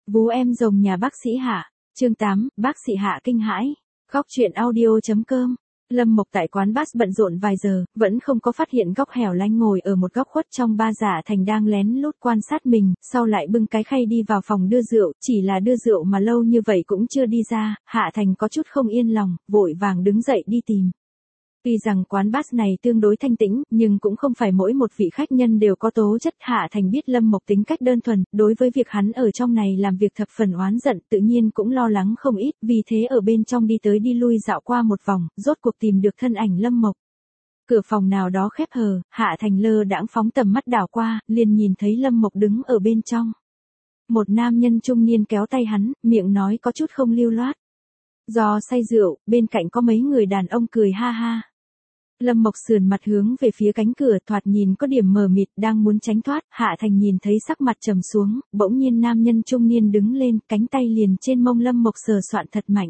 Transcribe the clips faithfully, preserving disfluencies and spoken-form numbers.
Vú em rồng nhà bác sĩ Hạ, chương tám, bác sĩ Hạ kinh hãi. Góc truyện audio.com. Lâm Mộc tại quán bar bận rộn vài giờ, vẫn không có phát hiện góc hẻo lánh ngồi ở một góc khuất trong ba giả thành đang lén lút quan sát mình, sau lại bưng cái khay đi vào phòng đưa rượu, chỉ là đưa rượu mà lâu như vậy cũng chưa đi ra, Hạ Thành có chút không yên lòng, vội vàng đứng dậy đi tìm. Tuy rằng quán bar này tương đối thanh tĩnh, nhưng cũng không phải mỗi một vị khách nhân đều có tố chất. Hạ Thành biết Lâm Mộc tính cách đơn thuần, đối với việc hắn ở trong này làm việc thập phần oán giận, tự nhiên cũng lo lắng không ít, vì thế ở bên trong đi tới đi lui dạo qua một vòng, rốt cuộc tìm được thân ảnh Lâm Mộc. Cửa phòng nào đó khép hờ, Hạ Thành lơ đãng phóng tầm mắt đảo qua, liền nhìn thấy Lâm Mộc đứng ở bên trong. Một nam nhân trung niên kéo tay hắn, miệng nói có chút không lưu loát. Do say rượu, bên cạnh có mấy người đàn ông cười ha ha. Lâm Mộc sườn mặt hướng về phía cánh cửa, thoạt nhìn có điểm mờ mịt, đang muốn tránh thoát. Hạ Thành nhìn thấy sắc mặt trầm xuống, bỗng nhiên nam nhân trung niên đứng lên, cánh tay liền trên mông Lâm Mộc sờ soạn thật mạnh.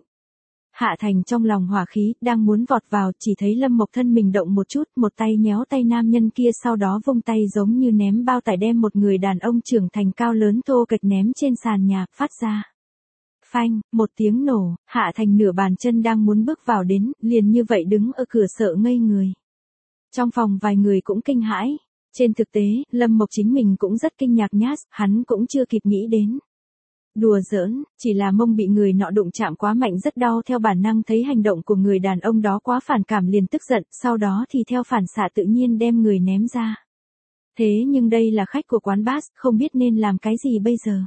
Hạ Thành trong lòng hỏa khí, đang muốn vọt vào, chỉ thấy Lâm Mộc thân mình động một chút, một tay nhéo tay nam nhân kia, sau đó vung tay giống như ném bao tải đem một người đàn ông trưởng thành cao lớn thô kệch ném trên sàn nhà, phát ra. Phanh, một tiếng nổ, Hạ Thành nửa bàn chân đang muốn bước vào đến, liền như vậy đứng ở cửa sợ ngây người. Trong phòng vài người cũng kinh hãi. Trên thực tế, Lâm Mộc chính mình cũng rất kinh ngạc nhát, hắn cũng chưa kịp nghĩ đến. Đùa giỡn, chỉ là mông bị người nọ đụng chạm quá mạnh rất đau, theo bản năng thấy hành động của người đàn ông đó quá phản cảm liền tức giận, sau đó thì theo phản xạ tự nhiên đem người ném ra. Thế nhưng đây là khách của quán bar, không biết nên làm cái gì bây giờ.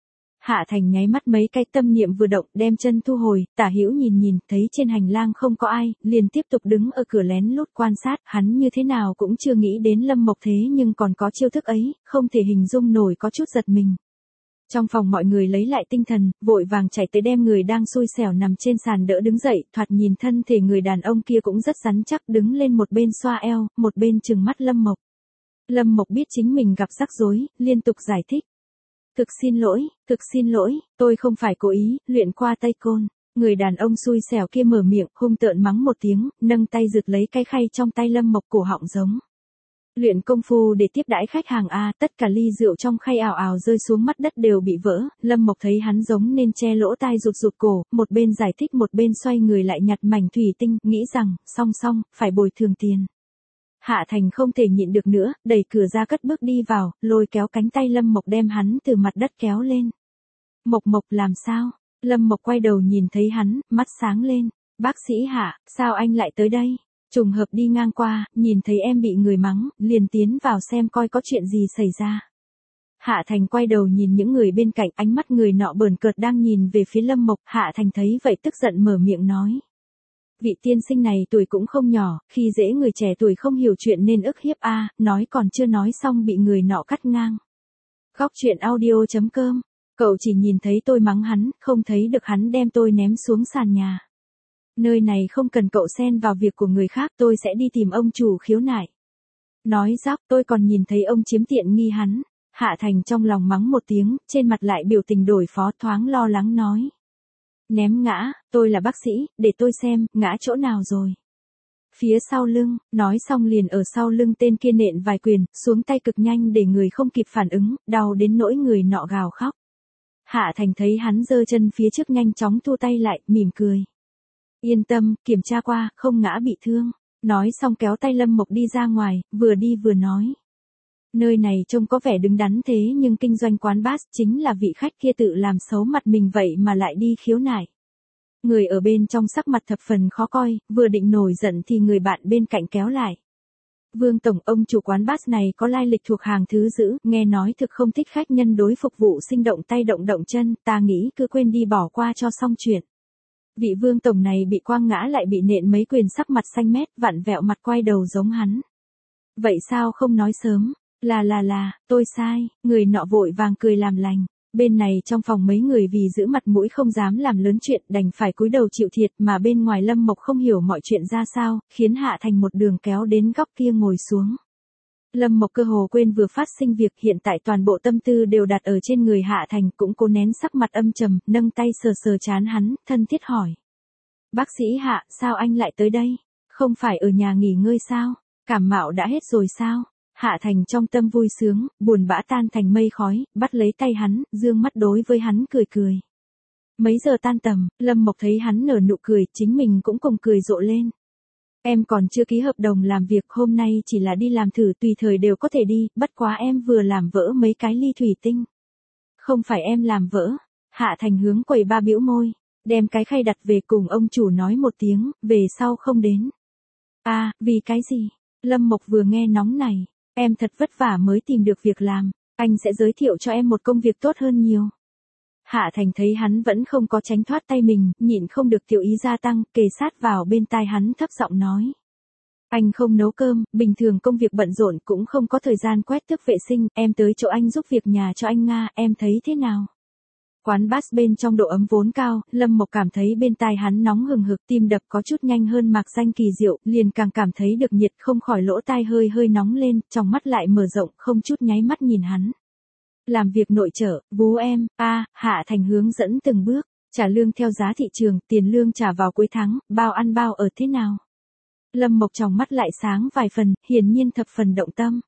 Hạ Thành nháy mắt mấy cái, tâm niệm vừa động, đem chân thu hồi, tả hữu nhìn nhìn, thấy trên hành lang không có ai, liền tiếp tục đứng ở cửa lén lút quan sát, hắn như thế nào cũng chưa nghĩ đến Lâm Mộc thế nhưng còn có chiêu thức ấy, không thể hình dung nổi, có chút giật mình. Trong phòng mọi người lấy lại tinh thần, vội vàng chạy tới đem người đang xui xẻo nằm trên sàn đỡ đứng dậy, thoạt nhìn thân thể người đàn ông kia cũng rất rắn chắc, đứng lên một bên xoa eo, một bên trừng mắt Lâm Mộc. Lâm Mộc biết chính mình gặp rắc rối, liên tục giải thích. Thực xin lỗi, thực xin lỗi, tôi không phải cố ý, luyện qua tay côn. Người đàn ông xui xẻo kia mở miệng, hung tợn mắng một tiếng, nâng tay giật lấy cái khay trong tay Lâm Mộc, cổ họng giống. Luyện công phu để tiếp đãi khách hàng a, tất cả ly rượu trong khay ảo ảo rơi xuống mắt đất đều bị vỡ. Lâm Mộc thấy hắn giống nên che lỗ tai rụt rụt cổ, một bên giải thích một bên xoay người lại nhặt mảnh thủy tinh, nghĩ rằng, song song, phải bồi thường tiền. Hạ Thành không thể nhịn được nữa, đẩy cửa ra cất bước đi vào, lôi kéo cánh tay Lâm Mộc đem hắn từ mặt đất kéo lên. Mộc Mộc làm sao? Lâm Mộc quay đầu nhìn thấy hắn, mắt sáng lên. Bác sĩ Hạ, sao anh lại tới đây? Trùng hợp đi ngang qua, nhìn thấy em bị người mắng, liền tiến vào xem coi có chuyện gì xảy ra. Hạ Thành quay đầu nhìn những người bên cạnh, ánh mắt người nọ bờn cợt đang nhìn về phía Lâm Mộc. Hạ Thành thấy vậy tức giận mở miệng nói. Vị tiên sinh này tuổi cũng không nhỏ, khi dễ người trẻ tuổi không hiểu chuyện nên ức hiếp a, nói còn chưa nói xong bị người nọ cắt ngang. Góc truyện audio.com, cậu chỉ nhìn thấy tôi mắng hắn, không thấy được hắn đem tôi ném xuống sàn nhà. Nơi này không cần cậu xen vào việc của người khác, tôi sẽ đi tìm ông chủ khiếu nại. Nói dóc, tôi còn nhìn thấy ông chiếm tiện nghi hắn. Hạ Thành trong lòng mắng một tiếng, trên mặt lại biểu tình đổi phó, thoáng lo lắng nói. Ném ngã, tôi là bác sĩ, để tôi xem, ngã chỗ nào rồi. Phía sau lưng, nói xong liền ở sau lưng tên kia nện vài quyền, xuống tay cực nhanh để người không kịp phản ứng, đau đến nỗi người nọ gào khóc. Hạ Thành thấy hắn giơ chân phía trước nhanh chóng thu tay lại, mỉm cười. Yên tâm, kiểm tra qua, không ngã bị thương. Nói xong kéo tay Lâm Mộc đi ra ngoài, vừa đi vừa nói. Nơi này trông có vẻ đứng đắn thế nhưng kinh doanh quán bar chính là vị khách kia tự làm xấu mặt mình vậy mà lại đi khiếu nại. Người ở bên trong sắc mặt thập phần khó coi, vừa định nổi giận thì người bạn bên cạnh kéo lại. Vương Tổng, ông chủ quán bar này có lai lịch thuộc hàng thứ dữ, nghe nói thực không thích khách nhân đối phục vụ sinh động tay động động chân, ta nghĩ cứ quên đi bỏ qua cho xong chuyện. Vị Vương Tổng này bị quăng ngã lại bị nện mấy quyền, sắc mặt xanh mét, vặn vẹo mặt quay đầu giống hắn. Vậy sao không nói sớm? Là là là, tôi sai, người nọ vội vàng cười làm lành. Bên này trong phòng mấy người vì giữ mặt mũi không dám làm lớn chuyện, đành phải cúi đầu chịu thiệt, mà bên ngoài Lâm Mộc không hiểu mọi chuyện ra sao, khiến Hạ Thành một đường kéo đến góc kia ngồi xuống. Lâm Mộc cơ hồ quên vừa phát sinh việc, hiện tại toàn bộ tâm tư đều đặt ở trên người Hạ Thành, cũng cố nén sắc mặt âm trầm, nâng tay sờ sờ trán hắn, thân thiết hỏi. Bác sĩ Hạ, sao anh lại tới đây? Không phải ở nhà nghỉ ngơi sao? Cảm mạo đã hết rồi sao? Hạ Thành trong tâm vui sướng, buồn bã tan thành mây khói, bắt lấy tay hắn, dương mắt đối với hắn cười cười. Mấy giờ tan tầm, Lâm Mộc thấy hắn nở nụ cười, chính mình cũng cùng cười rộ lên. Em còn chưa ký hợp đồng làm việc, hôm nay chỉ là đi làm thử, tùy thời đều có thể đi, bất quá em vừa làm vỡ mấy cái ly thủy tinh. Không phải em làm vỡ. Hạ Thành hướng quầy ba bĩu môi, đem cái khay đặt về cùng ông chủ nói một tiếng, về sau không đến. À, vì cái gì? Lâm Mộc vừa nghe nóng này, em thật vất vả mới tìm được việc làm, anh sẽ giới thiệu cho em một công việc tốt hơn nhiều. Hạ Thành thấy hắn vẫn không có tránh thoát tay mình, nhịn không được tiểu ý gia tăng, kề sát vào bên tai hắn thấp giọng nói. Anh không nấu cơm, bình thường công việc bận rộn cũng không có thời gian quét tước vệ sinh, em tới chỗ anh giúp việc nhà cho anh Nga, em thấy thế nào? Quán bass bên trong độ ấm vốn cao, Lâm Mộc cảm thấy bên tai hắn nóng hừng hực, tim đập có chút nhanh hơn mạc danh kỳ diệu, liền càng cảm thấy được nhiệt, không khỏi lỗ tai hơi hơi nóng lên, trong mắt lại mở rộng, không chút nháy mắt nhìn hắn. Làm việc nội trợ, vú em, a, Hạ Thành hướng dẫn từng bước, trả lương theo giá thị trường, tiền lương trả vào cuối tháng, bao ăn bao ở thế nào? Lâm Mộc trong mắt lại sáng vài phần, hiển nhiên thập phần động tâm.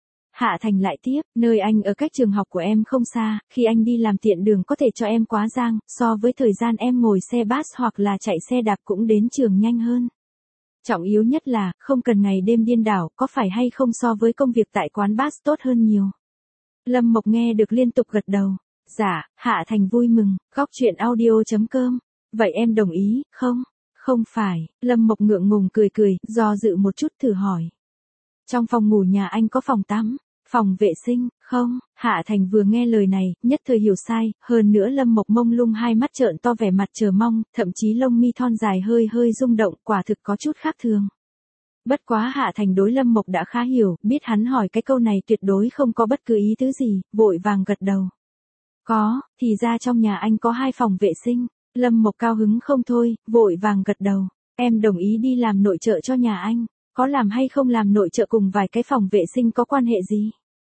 Hạ Thành lại tiếp, nơi anh ở cách trường học của em không xa, khi anh đi làm tiện đường có thể cho em quá giang, so với thời gian em ngồi xe bus hoặc là chạy xe đạp cũng đến trường nhanh hơn. Trọng yếu nhất là, không cần ngày đêm điên đảo, có phải hay không so với công việc tại quán bass tốt hơn nhiều. Lâm Mộc nghe được liên tục gật đầu. Dạ, Hạ Thành vui mừng, góc chuyện audio chấm com. Vậy em đồng ý, không? Không phải, Lâm Mộc ngượng ngùng cười cười, do dự một chút thử hỏi. Trong phòng ngủ nhà anh có phòng tắm, phòng vệ sinh, không? Hạ Thành vừa nghe lời này, nhất thời hiểu sai, hơn nữa Lâm Mộc mông lung hai mắt trợn to vẻ mặt chờ mong, thậm chí lông mi thon dài hơi hơi rung động, quả thực có chút khác thường. Bất quá Hạ Thành đối Lâm Mộc đã khá hiểu, biết hắn hỏi cái câu này tuyệt đối không có bất cứ ý tứ gì, vội vàng gật đầu. Có, thì ra trong nhà anh có hai phòng vệ sinh. Lâm Mộc cao hứng không thôi, vội vàng gật đầu. Em đồng ý đi làm nội trợ cho nhà anh, có làm hay không làm nội trợ cùng vài cái phòng vệ sinh có quan hệ gì?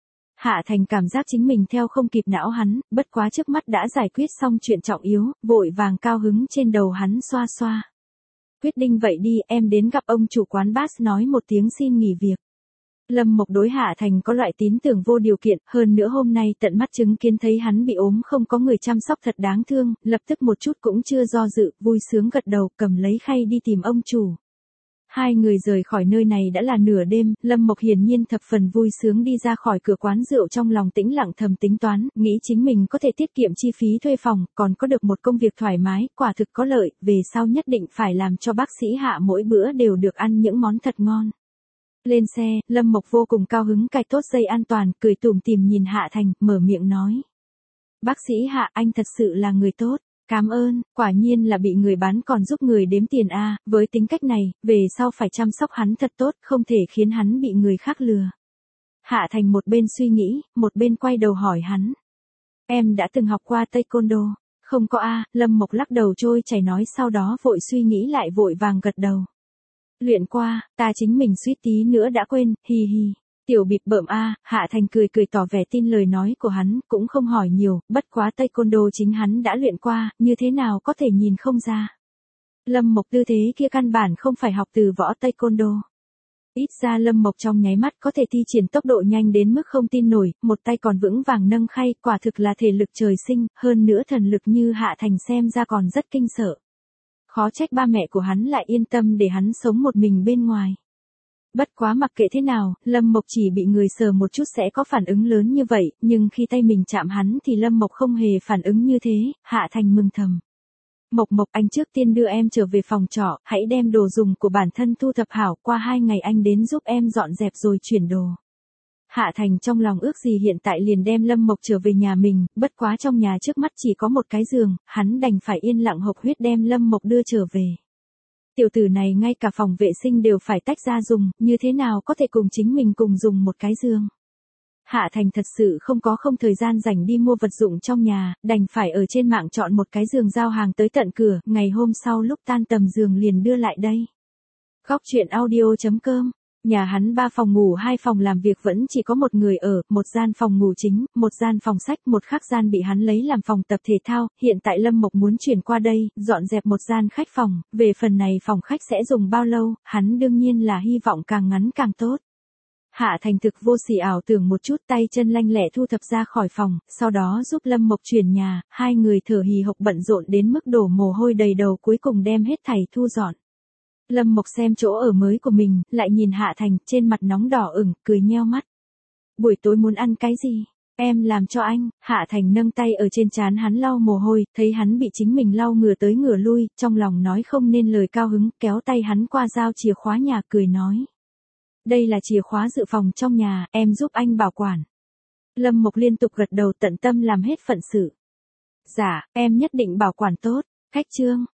Hạ Thành cảm giác chính mình theo không kịp não hắn, bất quá trước mắt đã giải quyết xong chuyện trọng yếu, vội vàng cao hứng trên đầu hắn xoa xoa. Quyết định vậy đi, em đến gặp ông chủ quán bass nói một tiếng xin nghỉ việc. Lâm Mộc đối Hạ Thành có loại tín tưởng vô điều kiện, hơn nữa hôm nay tận mắt chứng kiến thấy hắn bị ốm không có người chăm sóc thật đáng thương, lập tức một chút cũng chưa do dự, vui sướng gật đầu, cầm lấy khay đi tìm ông chủ. Hai người rời khỏi nơi này đã là nửa đêm, Lâm Mộc hiển nhiên thập phần vui sướng đi ra khỏi cửa quán rượu trong lòng tĩnh lặng thầm tính toán, nghĩ chính mình có thể tiết kiệm chi phí thuê phòng, còn có được một công việc thoải mái, quả thực có lợi, về sau nhất định phải làm cho bác sĩ Hạ mỗi bữa đều được ăn những món thật ngon. Lên xe, Lâm Mộc vô cùng cao hứng cài tốt dây an toàn, cười tủm tỉm nhìn Hạ Thành, mở miệng nói. Bác sĩ Hạ, anh thật sự là người tốt. Cảm ơn, quả nhiên là bị người bán còn giúp người đếm tiền a, với tính cách này, về sau phải chăm sóc hắn thật tốt, không thể khiến hắn bị người khác lừa. Hạ Thành một bên suy nghĩ, một bên quay đầu hỏi hắn. Em đã từng học qua taekwondo? Không có a, Lâm Mộc lắc đầu trôi chảy nói, sau đó vội suy nghĩ lại vội vàng gật đầu. Luyện qua, ta chính mình suýt tí nữa đã quên, hi hi. Tiểu bịp bợm a, Hạ Thành cười cười tỏ vẻ tin lời nói của hắn, cũng không hỏi nhiều, bất quá taekwondo chính hắn đã luyện qua, như thế nào có thể nhìn không ra. Lâm Mộc tư thế kia căn bản không phải học từ võ taekwondo. Ít ra Lâm Mộc trong nháy mắt có thể thi triển tốc độ nhanh đến mức không tin nổi, một tay còn vững vàng nâng khay, quả thực là thể lực trời sinh, hơn nữa thần lực như Hạ Thành xem ra còn rất kinh sợ. Khó trách ba mẹ của hắn lại yên tâm để hắn sống một mình bên ngoài. Bất quá mặc kệ thế nào, Lâm Mộc chỉ bị người sờ một chút sẽ có phản ứng lớn như vậy, nhưng khi tay mình chạm hắn thì Lâm Mộc không hề phản ứng như thế, Hạ Thành mừng thầm. Mộc Mộc, anh trước tiên đưa em trở về phòng trọ, hãy đem đồ dùng của bản thân thu thập hảo, qua hai ngày anh đến giúp em dọn dẹp rồi chuyển đồ. Hạ Thành trong lòng ước gì hiện tại liền đem Lâm Mộc trở về nhà mình, bất quá trong nhà trước mắt chỉ có một cái giường, hắn đành phải yên lặng hộc huyết đem Lâm Mộc đưa trở về. Tiểu tử này ngay cả phòng vệ sinh đều phải tách ra dùng, như thế nào có thể cùng chính mình cùng dùng một cái giường. Hạ Thành thật sự không có không thời gian dành đi mua vật dụng trong nhà, đành phải ở trên mạng chọn một cái giường giao hàng tới tận cửa, ngày hôm sau lúc tan tầm giường liền đưa lại đây. Góc chuyện audio chấm com. Nhà hắn ba phòng ngủ hai phòng làm việc vẫn chỉ có một người ở, một gian phòng ngủ chính, một gian phòng sách, một khác gian bị hắn lấy làm phòng tập thể thao, hiện tại Lâm Mộc muốn chuyển qua đây, dọn dẹp một gian khách phòng, về phần này phòng khách sẽ dùng bao lâu, hắn đương nhiên là hy vọng càng ngắn càng tốt. Hạ Thành thực vô sỉ ảo tưởng một chút, tay chân lanh lẹ thu thập ra khỏi phòng, sau đó giúp Lâm Mộc chuyển nhà, hai người thở hì hộc bận rộn đến mức đổ mồ hôi đầy đầu, cuối cùng đem hết thảy thu dọn. Lâm Mộc xem chỗ ở mới của mình, lại nhìn Hạ Thành, trên mặt nóng đỏ ửng, cười nheo mắt. Buổi tối muốn ăn cái gì? Em làm cho anh. Hạ Thành nâng tay ở trên trán hắn lau mồ hôi, thấy hắn bị chính mình lau ngửa tới ngửa lui, trong lòng nói không nên lời cao hứng, kéo tay hắn qua giao chìa khóa nhà, cười nói. Đây là chìa khóa dự phòng trong nhà, em giúp anh bảo quản. Lâm Mộc liên tục gật đầu, tận tâm làm hết phận sự. Dạ, em nhất định bảo quản tốt. Khách trương.